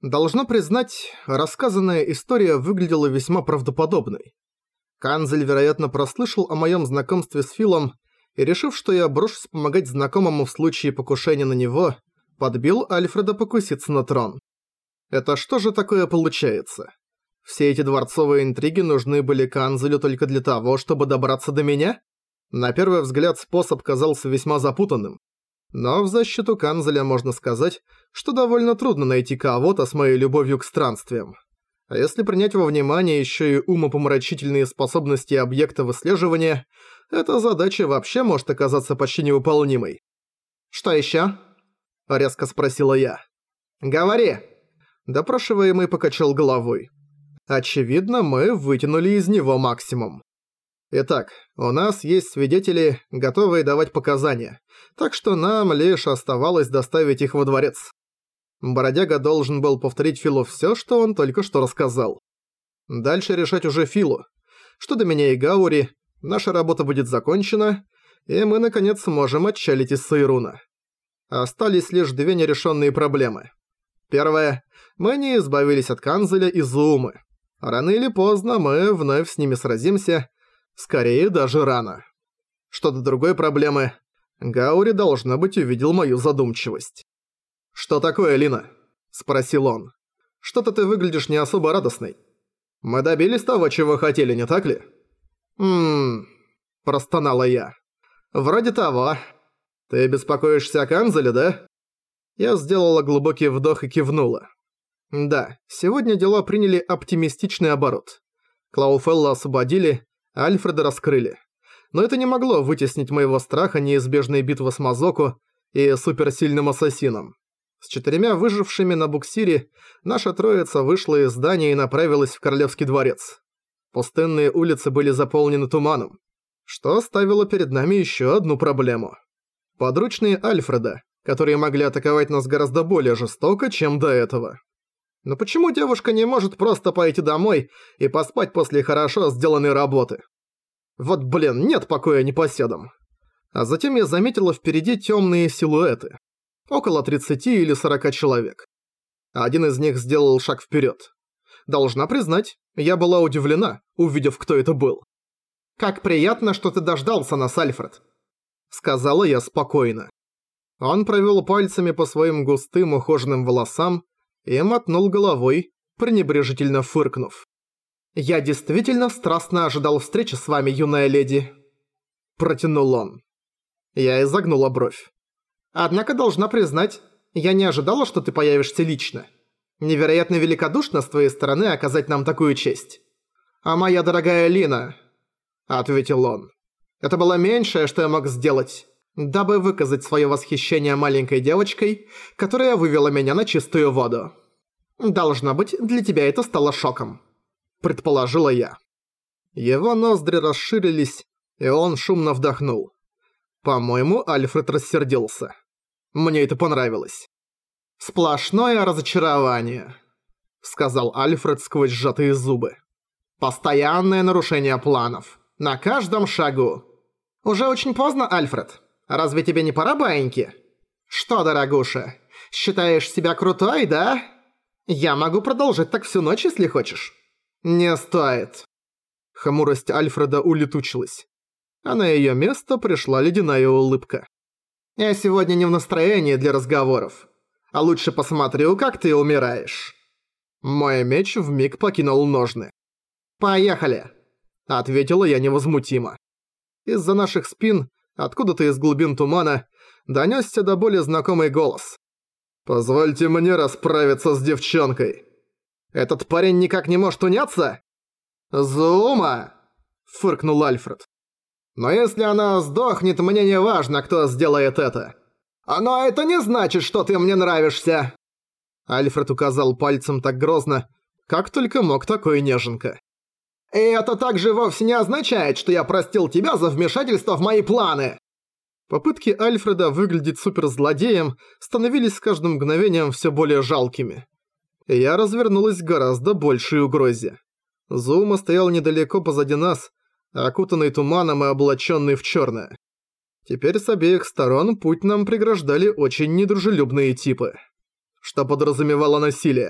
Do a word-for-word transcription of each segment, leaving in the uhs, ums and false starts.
Должно признать, рассказанная история выглядела весьма правдоподобной. Канзель, вероятно, прослышал о моем знакомстве с Филом и, решив, что я брошусь помогать знакомому в случае покушения на него, подбил Альфреда покуситься на трон. Это что же такое получается? Все эти дворцовые интриги нужны были Канзелю только для того, чтобы добраться до меня? На первый взгляд способ казался весьма запутанным. Но в защиту Канзеля можно сказать, что довольно трудно найти кого-то с моей любовью к странствиям. А если принять во внимание еще и умопомрачительные способности объекта выслеживания, эта задача вообще может оказаться почти невыполнимой. «Что еще?» – резко спросила я. «Говори!» Допрашиваемый покачал головой. Очевидно, мы вытянули из него максимум. Итак, у нас есть свидетели, готовые давать показания, так что нам лишь оставалось доставить их во дворец. Бродяга должен был повторить Филу всё, что он только что рассказал. Дальше решать уже Филу. Что до меня и Гаури, наша работа будет закончена, и мы наконец сможем отчалить из Сайруна. Остались лишь две нерешенные проблемы. Первое. Мы не избавились от Канзеля и Зумы. Рано или поздно мы вновь с ними сразимся, скорее даже рано. Что до другой проблемы, Гаури, должно быть, увидел мою задумчивость. «Что такое, Лина?» – спросил он. «Что-то ты выглядишь не особо радостной. Мы добились того, чего хотели, не так ли?» «Ммм...» – простонала я. «Вроде того. Ты беспокоишься о Канзеле, да?» Я сделала глубокий вдох и кивнула. Да, сегодня дела приняли оптимистичный оборот. Клауфелла освободили, а Альфреда раскрыли. Но это не могло вытеснить моего страха неизбежной битвы с Мазоку и суперсильным ассасином. С четырьмя выжившими на буксире наша троица вышла из здания и направилась в Королевский дворец. Пустынные улицы были заполнены туманом, что оставило перед нами еще одну проблему. Подручные Альфреда, которые могли атаковать нас гораздо более жестоко, чем до этого. Но почему девушка не может просто пойти домой и поспать после хорошо сделанной работы? Вот блин, нет покоя непоседам. А затем я заметила впереди темные силуэты. Около тридцати или сорока человек. Один из них сделал шаг вперед. Должна признать, я была удивлена, увидев, кто это был. «Как приятно, что ты дождался нас, Альфред», — сказала я спокойно. Он провел пальцами по своим густым ухоженным волосам и мотнул головой, пренебрежительно фыркнув. «Я действительно страстно ожидал встречи с вами, юная леди», – протянул он. Я изогнула бровь. «Однако должна признать, я не ожидала, что ты появишься лично. Невероятно великодушно с твоей стороны оказать нам такую честь». «А моя дорогая Лина», – ответил он, – «это было меньшее, что я мог сделать, дабы выказать свое восхищение маленькой девочкой, которая вывела меня на чистую воду. Должно быть, для тебя это стало шоком», – предположила я. Его ноздри расширились, и он шумно вдохнул. По-моему, Альфред рассердился. Мне это понравилось. «Сплошное разочарование», – сказал Альфред сквозь сжатые зубы. «Постоянное нарушение планов. На каждом шагу. Уже очень поздно, Альфред. Разве тебе не пора баиньки? Что, дорогуша, считаешь себя крутой, да? Я могу продолжить так всю ночь, если хочешь». «Не стоит». Хмурость Альфреда улетучилась. А на её место пришла ледяная улыбка. «Я сегодня не в настроении для разговоров. А лучше посмотрю, как ты умираешь». Мой меч вмиг покинул ножны. «Поехали», — ответила я невозмутимо. Из-за наших спин, откуда-то из глубин тумана, донёсся до боли знакомый голос. «Позвольте мне расправиться с девчонкой». «Этот парень никак не может уняться?» «Зума!» — фыркнул Альфред. «Но если она сдохнет, мне не важно, кто сделает это. Но это не значит, что ты мне нравишься!» Альфред указал пальцем так грозно, как только мог такой неженка. «И это также вовсе не означает, что я простил тебя за вмешательство в мои планы!» Попытки Альфреда выглядеть суперзлодеем становились с каждым мгновением все более жалкими. Я развернулась к гораздо большей угрозе. Зума стоял недалеко позади нас, окутанный туманом и облаченный в черное. Теперь с обеих сторон путь нам преграждали очень недружелюбные типы. Что подразумевало насилие.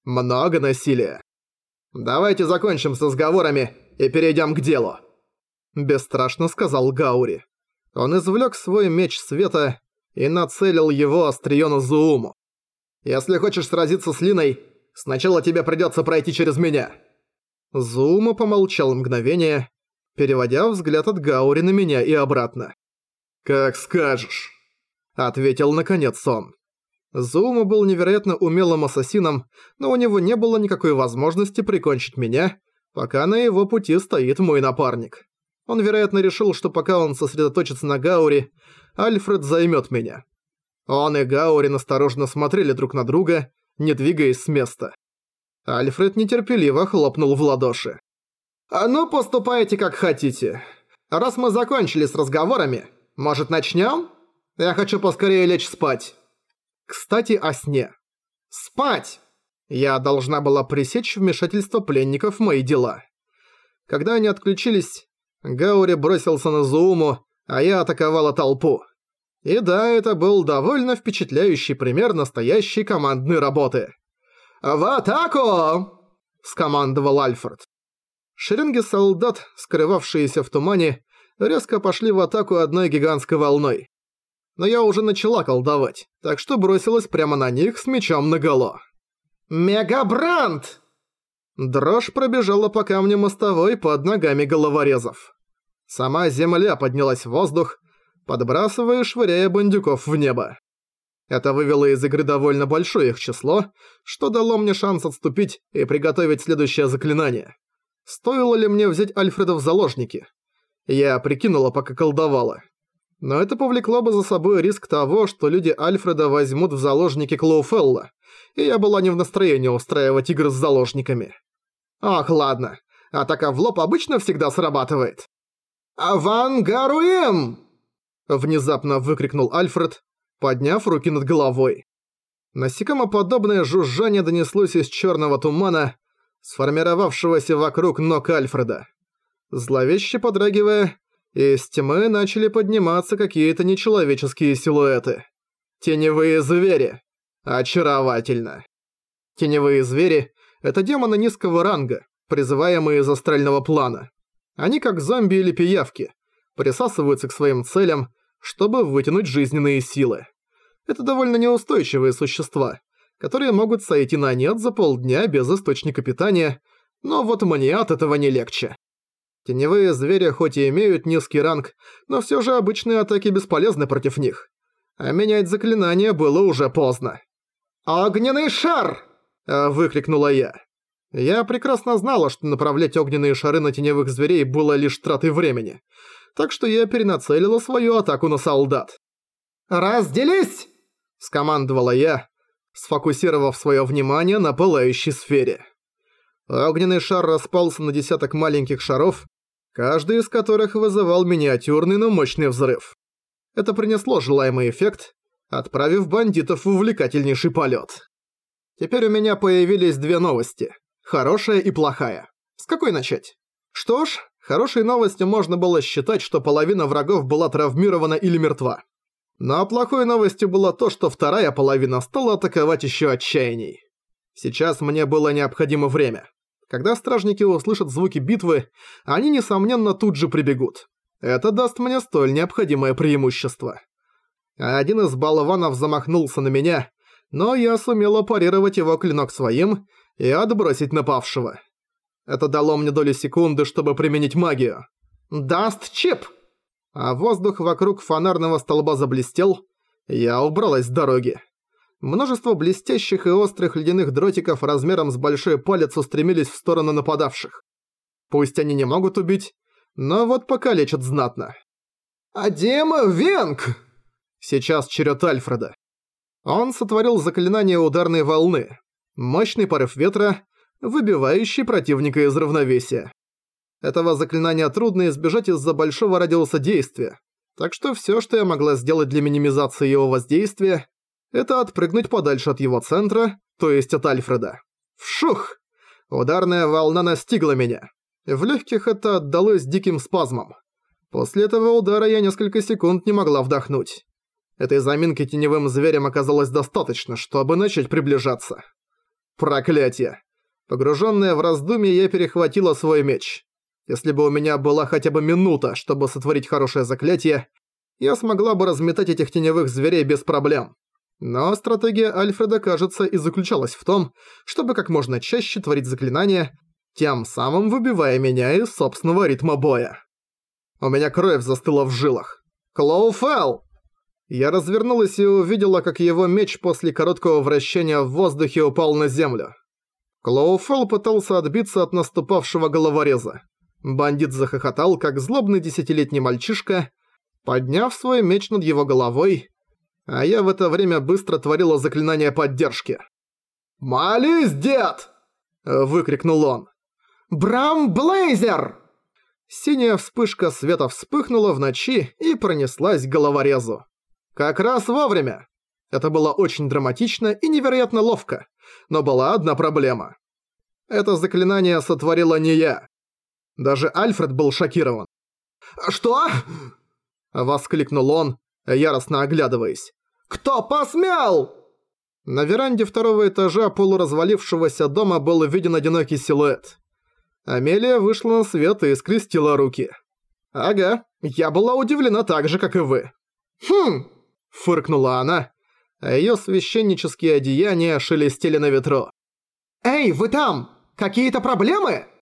Много насилия. Давайте закончим с разговорами и перейдем к делу. Бесстрашно сказал Гаури. Он извлек свой меч света и нацелил его остриё на Зууму. Если хочешь сразиться с Линой, сначала тебе придется пройти через меня. Зуума помолчал мгновение, переводя взгляд от Гаури на меня и обратно. «Как скажешь», — ответил наконец он. Зуума был невероятно умелым ассасином, но у него не было никакой возможности прикончить меня, пока на его пути стоит мой напарник. Он, вероятно, решил, что пока он сосредоточится на Гаури, Альфред займет меня. Он и Гаури осторожно смотрели друг на друга, не двигаясь с места. Альфред нетерпеливо хлопнул в ладоши. «А ну, поступайте как хотите. Раз мы закончили с разговорами, может, начнем? Я хочу поскорее лечь спать». Кстати, о сне. Спать! Я должна была пресечь вмешательство пленников в мои дела. Когда они отключились, Гаури бросился на Зууму, а я атаковала толпу. И да, это был довольно впечатляющий пример настоящей командной работы. «В атаку!» – скомандовал Альфред. Шеренги солдат, скрывавшиеся в тумане, резко пошли в атаку одной гигантской волной. Но я уже начала колдовать, так что бросилась прямо на них с мечом наголо. «Мегабранд!» Дрожь пробежала по камню мостовой под ногами головорезов. Сама земля поднялась в воздух, подбрасывая и швыряя бандюков в небо. Это вывело из игры довольно большое их число, что дало мне шанс отступить и приготовить следующее заклинание. Стоило ли мне взять Альфреда в заложники? Я прикинула, пока колдовала. Но это повлекло бы за собой риск того, что люди Альфреда возьмут в заложники Клоуфелла, и я была не в настроении устраивать игры с заложниками. Ах, ладно, атака в лоб обычно всегда срабатывает. «Авангаруем!» – внезапно выкрикнул Альфред, подняв руки над головой. Насекомоподобное жужжание донеслось из черного тумана, сформировавшегося вокруг ног Альфреда. Зловеще подрагивая, из тьмы начали подниматься какие-то нечеловеческие силуэты. Теневые звери. Очаровательно. Теневые звери – это демоны низкого ранга, призываемые из астрального плана. Они как зомби или пиявки, присасываются к своим целям, чтобы вытянуть жизненные силы. Это довольно неустойчивые существа, которые могут сойти на нет за полдня без источника питания, но вот мне от этого не легче. Теневые звери хоть и имеют низкий ранг, но все же обычные атаки бесполезны против них. А менять заклинание было уже поздно. «Огненный шар!» – выкрикнула я. Я прекрасно знала, что направлять огненные шары на теневых зверей было лишь тратой времени, так что я перенацелила свою атаку на солдат. «Разделись!» – скомандовала я, сфокусировав свое внимание на пылающей сфере. Огненный шар распался на десяток маленьких шаров, каждый из которых вызывал миниатюрный, но мощный взрыв. Это принесло желаемый эффект, отправив бандитов в увлекательнейший полет. Теперь у меня появились две новости – хорошая и плохая. С какой начать? Что ж, хорошей новостью можно было считать, что половина врагов была травмирована или мертва. Но плохой новостью было то, что вторая половина стала атаковать еще отчаянней. Сейчас мне было необходимо время. Когда стражники услышат звуки битвы, они, несомненно, тут же прибегут. Это даст мне столь необходимое преимущество. Один из болванов замахнулся на меня, но я сумела парировать его клинок своим и отбросить напавшего. Это дало мне долю секунды, чтобы применить магию. «Даст чип!» А воздух вокруг фонарного столба заблестел, я убралась с дороги. Множество блестящих и острых ледяных дротиков размером с большой палец устремились в сторону нападавших. Пусть они не могут убить, но вот покалечат знатно. «Адема Венг!» Сейчас черед Альфреда. Он сотворил заклинание ударной волны. Мощный порыв ветра, выбивающий противника из равновесия. Этого заклинания трудно избежать из-за большого радиуса действия, так что всё, что я могла сделать для минимизации его воздействия, это отпрыгнуть подальше от его центра, то есть от Альфреда. Вшух! Ударная волна настигла меня. В легких это отдалось диким спазмом. После этого удара я несколько секунд не могла вдохнуть. Этой заминки теневым зверем оказалось достаточно, чтобы начать приближаться. Проклятие. Погруженная в раздумье, я перехватила свой меч. Если бы у меня была хотя бы минута, чтобы сотворить хорошее заклятие, я смогла бы разметать этих теневых зверей без проблем. Но стратегия Альфреда, кажется, и заключалась в том, чтобы как можно чаще творить заклинания, тем самым выбивая меня из собственного ритма боя. У меня кровь застыла в жилах. «Клоуфелл!» Я развернулась и увидела, как его меч после короткого вращения в воздухе упал на землю. Клоуфелл пытался отбиться от наступавшего головореза. Бандит захохотал, как злобный десятилетний мальчишка, подняв свой меч над его головой, а я в это время быстро творила заклинание поддержки. «Молись, дед!» – выкрикнул он. «Брамблейзер!» Синяя вспышка света вспыхнула в ночи и пронеслась к головорезу. Как раз вовремя. Это было очень драматично и невероятно ловко, но была одна проблема. Это заклинание сотворила не я. Даже Альфред был шокирован. «Что?» – воскликнул он, яростно оглядываясь. «Кто посмел?» На веранде второго этажа полуразвалившегося дома был виден одинокий силуэт. Амелия вышла на свет и скрестила руки. «Ага, я была удивлена так же, как и вы». «Хм!» – фыркнула она, а её священнические одеяния шелестели на ветру. «Эй, вы там! Какие-то проблемы?»